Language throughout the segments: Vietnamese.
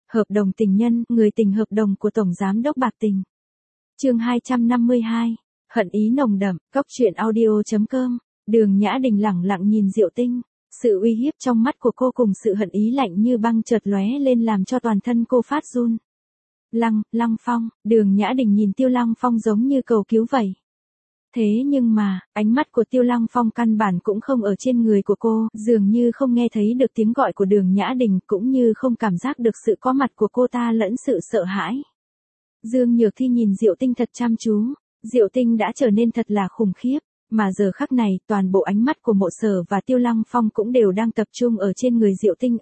Hợp đồng tình nhân, người tình hợp đồng của Tổng Giám đốc Bạc Tình. Chương 252. Hận ý nồng đậm, Cóc truyện audio.com. Đường Nhã Đình lẳng lặng nhìn Diệu Tinh. Sự uy hiếp trong mắt của cô cùng sự hận ý lạnh như băng chợt lóe lên làm cho toàn thân cô phát run. Lăng Phong, Đường Nhã Đình nhìn Tiêu Lăng Phong giống như cầu cứu vậy. Thế nhưng mà, ánh mắt của Tiêu Lăng Phong căn bản cũng không ở trên người của cô, dường như không nghe thấy được tiếng gọi của Đường Nhã Đình cũng như không cảm giác được sự có mặt của cô ta lẫn sự sợ hãi. Dương Nhược Thi nhìn Diệu Tinh thật chăm chú, Diệu Tinh đã trở nên thật là khủng khiếp, mà giờ khắc này toàn bộ ánh mắt của Mộ Sở và Tiêu Lăng Phong cũng đều đang tập trung ở trên người Diệu Tinh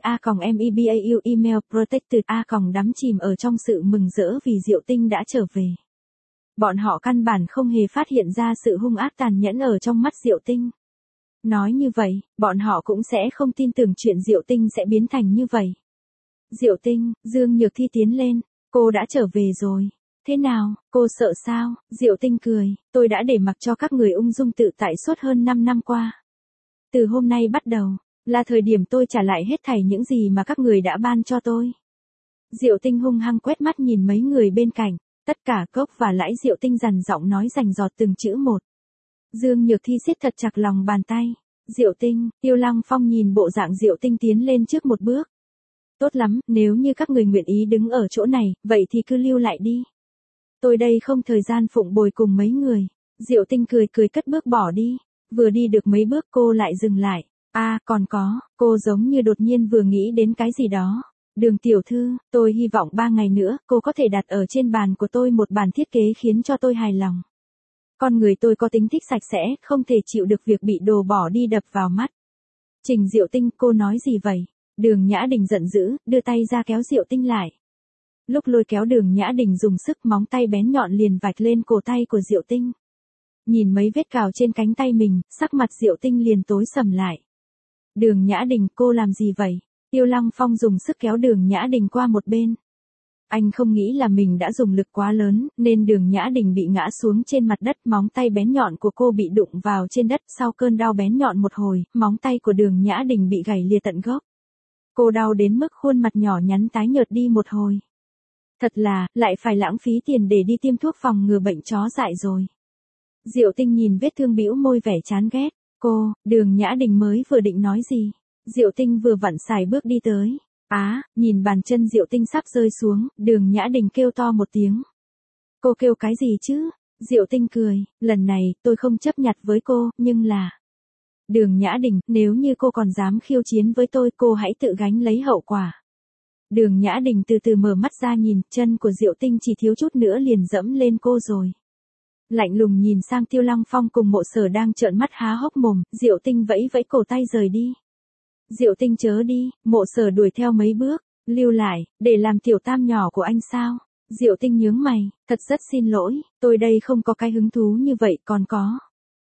@mebau email protected đắm chìm ở trong sự mừng rỡ vì Diệu Tinh đã trở về. Bọn họ căn bản không hề phát hiện ra sự hung ác tàn nhẫn ở trong mắt Diệu Tinh. Nói như vậy, bọn họ cũng sẽ không tin tưởng chuyện Diệu Tinh sẽ biến thành như vậy. Diệu Tinh, Dương Nhược Thi tiến lên, cô đã trở về rồi. Thế nào, cô sợ sao? Diệu Tinh cười, tôi đã để mặc cho các người ung dung tự tại suốt hơn 5 năm qua. Từ hôm nay bắt đầu, là thời điểm tôi trả lại hết thảy những gì mà các người đã ban cho tôi. Diệu Tinh hung hăng quét mắt nhìn mấy người bên cạnh. Tất cả Cốc và Lãi. Diệu Tinh dằn giọng nói rành rọt từng chữ một. Dương Nhược Thi siết thật chặt lòng bàn tay. Diệu Tinh, Tiêu Lăng Phong nhìn bộ dạng Diệu Tinh tiến lên trước một bước. Tốt lắm, nếu như các người nguyện ý đứng ở chỗ này, vậy thì cứ lưu lại đi. Tôi đây không thời gian phụng bồi cùng mấy người. Diệu Tinh cười cất bước bỏ đi. Vừa đi được mấy bước cô lại dừng lại. Còn có, cô giống như đột nhiên vừa nghĩ đến cái gì đó. Đường tiểu thư, tôi hy vọng 3 ngày nữa, cô có thể đặt ở trên bàn của tôi một bản thiết kế khiến cho tôi hài lòng. Con người tôi có tính thích sạch sẽ, không thể chịu được việc bị đồ bỏ đi đập vào mắt. Trình Diệu Tinh, cô nói gì vậy? Đường Nhã Đình giận dữ, đưa tay ra kéo Diệu Tinh lại. Lúc lôi kéo Đường Nhã Đình dùng sức móng tay bén nhọn liền vạch lên cổ tay của Diệu Tinh. Nhìn mấy vết cào trên cánh tay mình, sắc mặt Diệu Tinh liền tối sầm lại. Đường Nhã Đình, cô làm gì vậy? Tiêu Lăng Phong dùng sức kéo Đường Nhã Đình qua một bên. Anh không nghĩ là mình đã dùng lực quá lớn, nên Đường Nhã Đình bị ngã xuống trên mặt đất, móng tay bén nhọn của cô bị đụng vào trên đất, sau cơn đau bén nhọn một hồi, móng tay của Đường Nhã Đình bị gãy lìa tận gốc. Cô đau đến mức khuôn mặt nhỏ nhắn tái nhợt đi một hồi. Thật là, lại phải lãng phí tiền để đi tiêm thuốc phòng ngừa bệnh chó dại rồi. Diệu Tinh nhìn vết thương bĩu môi vẻ chán ghét. Đường Nhã Đình mới vừa định nói gì. Diệu Tinh vừa vặn xài bước đi tới. Nhìn bàn chân Diệu Tinh sắp rơi xuống, Đường Nhã Đình kêu to một tiếng. Cô kêu cái gì chứ? Diệu Tinh cười, lần này tôi không chấp nhặt với cô, nhưng là... Đường Nhã Đình, nếu như cô còn dám khiêu chiến với tôi, cô hãy tự gánh lấy hậu quả. Đường Nhã Đình từ từ mở mắt ra nhìn, chân của Diệu Tinh chỉ thiếu chút nữa liền dẫm lên cô rồi. Lạnh lùng nhìn sang Tiêu Lăng Phong cùng Mộ Sở đang trợn mắt há hốc mồm, Diệu Tinh vẫy vẫy cổ tay rời đi. Diệu Tinh chớ đi, Mộ Sở đuổi theo mấy bước, lưu lại, để làm tiểu tam nhỏ của anh sao? Diệu Tinh nhướng mày, thật rất xin lỗi, tôi đây không có cái hứng thú như vậy, còn có.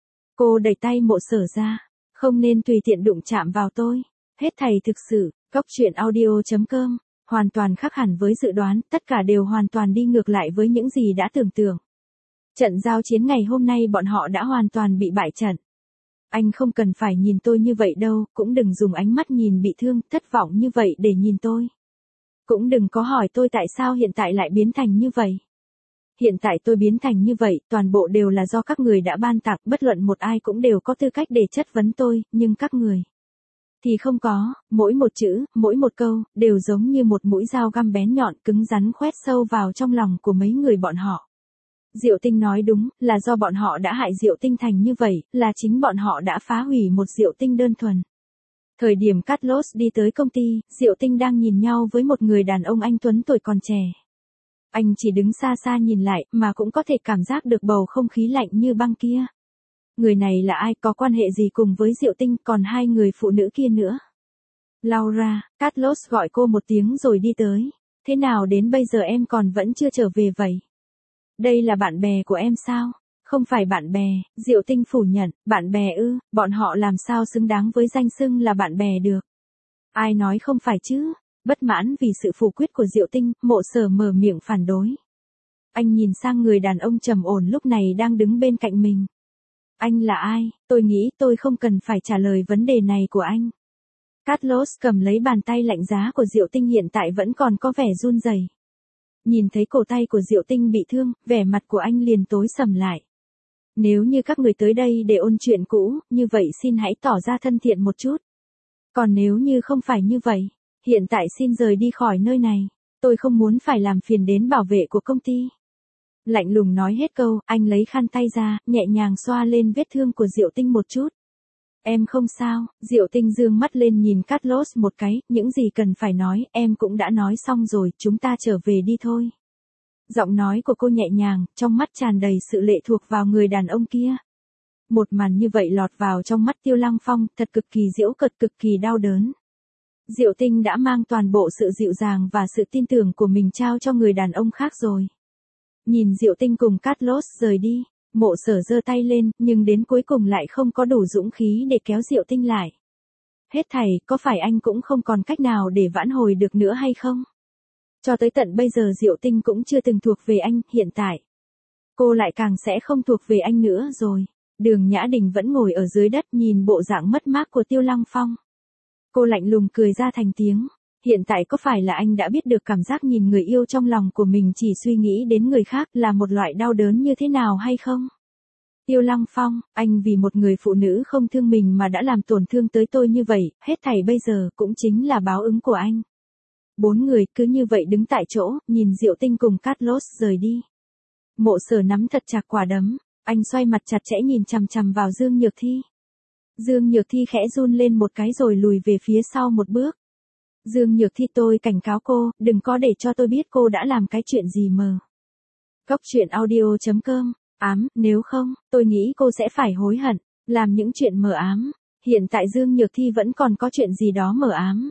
Cô đẩy tay Mộ Sở ra, không nên tùy tiện đụng chạm vào tôi. Hết thảy thực sự, Cóc truyện audio.com, hoàn toàn khác hẳn với dự đoán, tất cả đều hoàn toàn đi ngược lại với những gì đã tưởng tượng. Trận giao chiến ngày hôm nay bọn họ đã hoàn toàn bị bại trận. Anh không cần phải nhìn tôi như vậy đâu, cũng đừng dùng ánh mắt nhìn bị thương, thất vọng như vậy để nhìn tôi. Cũng đừng có hỏi tôi tại sao hiện tại lại biến thành như vậy. Hiện tại tôi biến thành như vậy, toàn bộ đều là do các người đã ban tặng, bất luận một ai cũng đều có tư cách để chất vấn tôi, nhưng các người thì không có, mỗi một chữ, mỗi một câu, đều giống như một mũi dao găm bén nhọn cứng rắn khoét sâu vào trong lòng của mấy người bọn họ. Diệu Tinh nói đúng, là do bọn họ đã hại Diệu Tinh thành như vậy, là chính bọn họ đã phá hủy một Diệu Tinh đơn thuần. Thời điểm Carlos đi tới công ty, Diệu Tinh đang nhìn nhau với một người đàn ông anh tuấn tuổi còn trẻ. Anh chỉ đứng xa xa nhìn lại, mà cũng có thể cảm giác được bầu không khí lạnh như băng kia. Người này là ai, có quan hệ gì cùng với Diệu Tinh, còn hai người phụ nữ kia nữa? Laura, Carlos gọi cô một tiếng rồi đi tới. Thế nào đến bây giờ em còn vẫn chưa trở về vậy? Đây là bạn bè của em sao? Không phải bạn bè, Diệu Tinh phủ nhận, bạn bè ư, bọn họ làm sao xứng đáng với danh xưng là bạn bè được? Ai nói không phải chứ? Bất mãn vì sự phủ quyết của Diệu Tinh, Mộ Sở mở miệng phản đối. Anh nhìn sang người đàn ông trầm ổn lúc này đang đứng bên cạnh mình. Anh là ai? Tôi nghĩ tôi không cần phải trả lời vấn đề này của anh. Carlos cầm lấy bàn tay lạnh giá của Diệu Tinh hiện tại vẫn còn có vẻ run rẩy. Nhìn thấy cổ tay của Diệu Tinh bị thương, vẻ mặt của anh liền tối sầm lại. Nếu như các người tới đây để ôn chuyện cũ, như vậy xin hãy tỏ ra thân thiện một chút. Còn nếu như không phải như vậy, hiện tại xin rời đi khỏi nơi này. Tôi không muốn phải làm phiền đến bảo vệ của công ty. Lạnh lùng nói hết câu, anh lấy khăn tay ra, nhẹ nhàng xoa lên vết thương của Diệu Tinh một chút. Em không sao, Diệu Tinh dương mắt lên nhìn Carlos một cái, những gì cần phải nói, em cũng đã nói xong rồi, chúng ta trở về đi thôi. Giọng nói của cô nhẹ nhàng, trong mắt tràn đầy sự lệ thuộc vào người đàn ông kia. Một màn như vậy lọt vào trong mắt Tiêu Lăng Phong, thật cực kỳ giễu cợt, cực kỳ đau đớn. Diệu Tinh đã mang toàn bộ sự dịu dàng và sự tin tưởng của mình trao cho người đàn ông khác rồi. Nhìn Diệu Tinh cùng Carlos rời đi, Mộ Sở giơ tay lên, nhưng đến cuối cùng lại không có đủ dũng khí để kéo Diệu Tinh lại. Hết thảy, có phải anh cũng không còn cách nào để vãn hồi được nữa hay không? Cho tới tận bây giờ Diệu Tinh cũng chưa từng thuộc về anh, hiện tại. Cô lại càng sẽ không thuộc về anh nữa rồi. Đường Nhã Đình vẫn ngồi ở dưới đất nhìn bộ dạng mất mát của Tiêu Lăng Phong. Cô lạnh lùng cười ra thành tiếng. Hiện tại có phải là anh đã biết được cảm giác nhìn người yêu trong lòng của mình chỉ suy nghĩ đến người khác là một loại đau đớn như thế nào hay không? Tiêu Lăng Phong, anh vì một người phụ nữ không thương mình mà đã làm tổn thương tới tôi như vậy, hết thảy bây giờ cũng chính là báo ứng của anh. 4 người cứ như vậy đứng tại chỗ, nhìn Diệu Tinh cùng Carlos rời đi. Mộ Sở nắm thật chặt quả đấm, anh xoay mặt chặt chẽ nhìn chằm chằm vào Dương Nhược Thi. Dương Nhược Thi khẽ run lên một cái rồi lùi về phía sau một bước. Dương Nhược Thi, tôi cảnh cáo cô, đừng có để cho tôi biết cô đã làm cái chuyện gì mờ. Cốc truyện audio.com, nếu không, tôi nghĩ cô sẽ phải hối hận, làm những chuyện mờ ám. Hiện tại Dương Nhược Thi vẫn còn có chuyện gì đó mờ ám.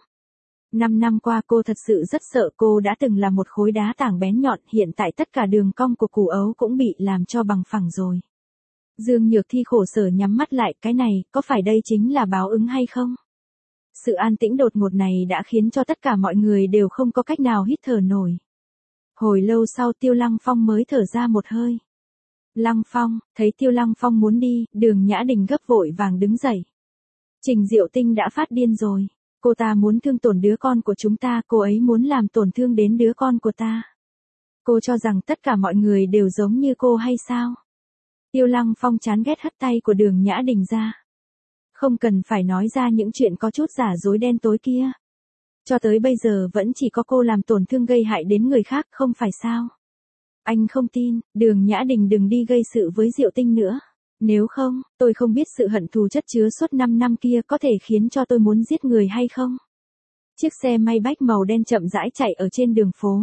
5 năm qua cô thật sự rất sợ, cô đã từng là một khối đá tảng bén nhọn, hiện tại tất cả đường cong của củ ấu cũng bị làm cho bằng phẳng rồi. Dương Nhược Thi khổ sở nhắm mắt lại, cái này, có phải đây chính là báo ứng hay không? Sự an tĩnh đột ngột này đã khiến cho tất cả mọi người đều không có cách nào hít thở nổi. Hồi lâu sau Tiêu Lăng Phong mới thở ra một hơi. Lăng Phong, thấy Tiêu Lăng Phong muốn đi, Đường Nhã Đình gấp vội vàng đứng dậy. Trình Diệu Tinh đã phát điên rồi. Cô ta muốn thương tổn đứa con của chúng ta, cô ấy muốn làm tổn thương đến đứa con của ta. Cô cho rằng tất cả mọi người đều giống như cô hay sao? Tiêu Lăng Phong chán ghét hất tay của Đường Nhã Đình ra. Không cần phải nói ra những chuyện có chút giả dối đen tối kia. Cho tới bây giờ vẫn chỉ có cô làm tổn thương gây hại đến người khác, không phải sao? Anh không tin, Đường Nhã Đình đừng đi gây sự với Diệu Tinh nữa. Nếu không, tôi không biết sự hận thù chất chứa suốt 5 năm kia có thể khiến cho tôi muốn giết người hay không. Chiếc xe Maybach màu đen chậm rãi chạy ở trên đường phố.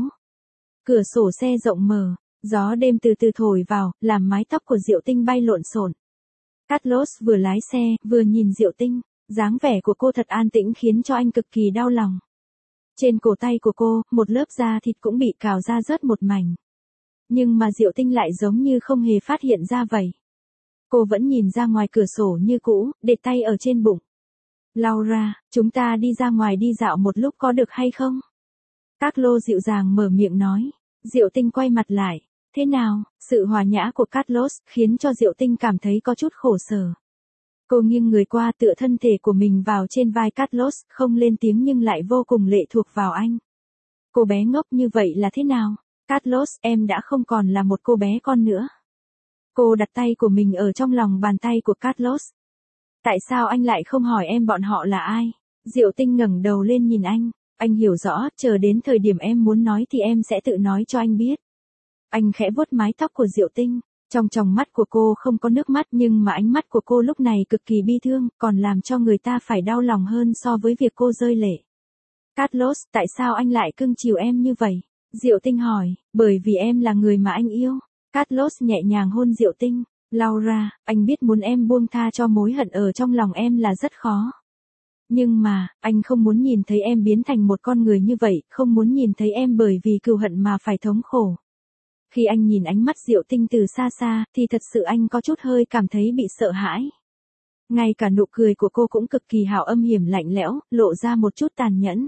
Cửa sổ xe rộng mở, gió đêm từ từ thổi vào, làm mái tóc của Diệu Tinh bay lộn xộn. Carlos vừa lái xe, vừa nhìn Diệu Tinh, dáng vẻ của cô thật an tĩnh khiến cho anh cực kỳ đau lòng. Trên cổ tay của cô, một lớp da thịt cũng bị cào ra rớt một mảnh. Nhưng mà Diệu Tinh lại giống như không hề phát hiện ra vậy. Cô vẫn nhìn ra ngoài cửa sổ như cũ, để tay ở trên bụng. Laura, chúng ta đi ra ngoài đi dạo một lúc có được hay không? Carlos dịu dàng mở miệng nói. Diệu Tinh quay mặt lại. Thế nào? Sự hòa nhã của Carlos khiến cho Diệu Tinh cảm thấy có chút khổ sở. Cô nghiêng người qua tựa thân thể của mình vào trên vai Carlos, không lên tiếng nhưng lại vô cùng lệ thuộc vào anh. Cô bé ngốc như vậy là thế nào? Carlos, em đã không còn là một cô bé con nữa. Cô đặt tay của mình ở trong lòng bàn tay của Carlos. Tại sao anh lại không hỏi em bọn họ là ai? Diệu Tinh ngẩng đầu lên nhìn anh hiểu rõ, chờ đến thời điểm em muốn nói thì em sẽ tự nói cho anh biết. Anh khẽ vuốt mái tóc của Diệu Tinh, trong tròng mắt của cô không có nước mắt nhưng mà ánh mắt của cô lúc này cực kỳ bi thương, còn làm cho người ta phải đau lòng hơn so với việc cô rơi lệ. Carlos, tại sao anh lại cưng chiều em như vậy? Diệu Tinh hỏi, bởi vì em là người mà anh yêu. Carlos nhẹ nhàng hôn Diệu Tinh. Laura, anh biết muốn em buông tha cho mối hận ở trong lòng em là rất khó. Nhưng mà, anh không muốn nhìn thấy em biến thành một con người như vậy, không muốn nhìn thấy em bởi vì cừu hận mà phải thống khổ. Khi anh nhìn ánh mắt Diệu Tinh từ xa xa, thì thật sự anh có chút hơi cảm thấy bị sợ hãi. Ngay cả nụ cười của cô cũng cực kỳ hào âm hiểm lạnh lẽo, lộ ra một chút tàn nhẫn.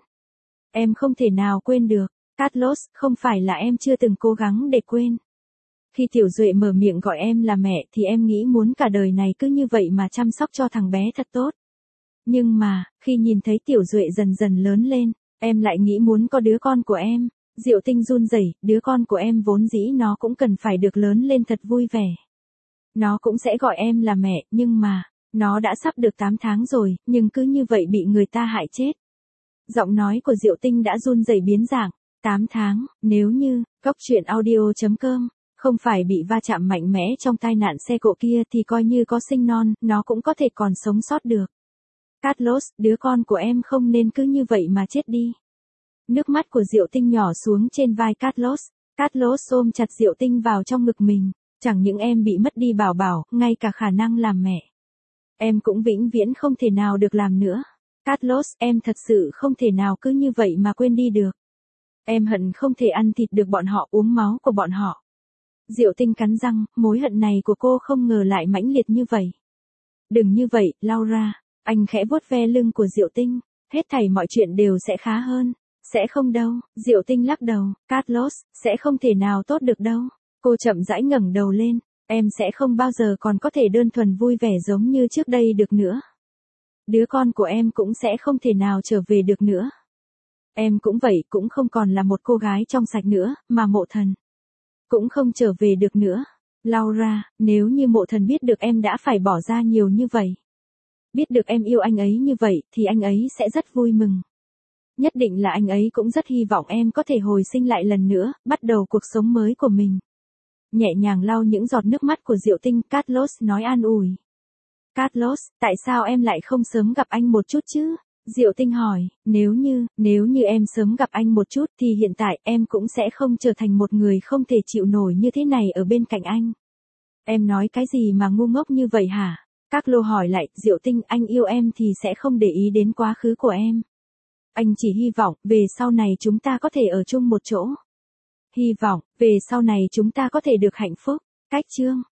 Em không thể nào quên được. Carlos, không phải là em chưa từng cố gắng để quên. Khi Tiểu Duệ mở miệng gọi em là mẹ thì em nghĩ muốn cả đời này cứ như vậy mà chăm sóc cho thằng bé thật tốt. Nhưng mà, khi nhìn thấy Tiểu Duệ dần dần lớn lên, em lại nghĩ muốn có đứa con của em. Diệu Tinh run rẩy, đứa con của em vốn dĩ nó cũng cần phải được lớn lên thật vui vẻ. Nó cũng sẽ gọi em là mẹ, nhưng mà, nó đã sắp được 8 tháng rồi, nhưng cứ như vậy bị người ta hại chết. Giọng nói của Diệu Tinh đã run rẩy biến dạng. 8 tháng, nếu như, Cóc Truyện Audio.com, không phải bị va chạm mạnh mẽ trong tai nạn xe cộ kia thì coi như có sinh non, nó cũng có thể còn sống sót được. Carlos, đứa con của em không nên cứ như vậy mà chết đi. Nước mắt của Diệu Tinh nhỏ xuống trên vai Carlos. Carlos ôm chặt Diệu Tinh vào trong ngực mình. Chẳng những em bị mất đi Bảo Bảo, ngay cả khả năng làm mẹ. Em cũng vĩnh viễn không thể nào được làm nữa. Carlos, em thật sự không thể nào cứ như vậy mà quên đi được. Em hận không thể ăn thịt được bọn họ, uống máu của bọn họ. Diệu Tinh cắn răng, mối hận này của cô không ngờ lại mãnh liệt như vậy. Đừng như vậy, Laura. Anh khẽ vuốt ve lưng của Diệu Tinh. Hết thảy mọi chuyện đều sẽ khá hơn. Sẽ không đâu, Diệu Tinh lắc đầu. Carlos, sẽ không thể nào tốt được đâu. Cô chậm rãi ngẩng đầu lên. Em sẽ không bao giờ còn có thể đơn thuần vui vẻ giống như trước đây được nữa. Đứa con của em cũng sẽ không thể nào trở về được nữa. Em cũng vậy, cũng không còn là một cô gái trong sạch nữa, mà Mộ Thần cũng không trở về được nữa. Laura, nếu như Mộ Thần biết được em đã phải bỏ ra nhiều như vậy, biết được em yêu anh ấy như vậy, thì anh ấy sẽ rất vui mừng. Nhất định là anh ấy cũng rất hy vọng em có thể hồi sinh lại lần nữa, bắt đầu cuộc sống mới của mình. Nhẹ nhàng lau những giọt nước mắt của Diệu Tinh, Carlos nói an ủi. Carlos, tại sao em lại không sớm gặp anh một chút chứ? Diệu Tinh hỏi, nếu như em sớm gặp anh một chút thì hiện tại em cũng sẽ không trở thành một người không thể chịu nổi như thế này ở bên cạnh anh. Em nói cái gì mà ngu ngốc như vậy hả? Carlos hỏi lại, Diệu Tinh, anh yêu em thì sẽ không để ý đến quá khứ của em. Anh chỉ hy vọng, về sau này chúng ta có thể ở chung một chỗ. Hy vọng, về sau này chúng ta có thể được hạnh phúc. Cách chương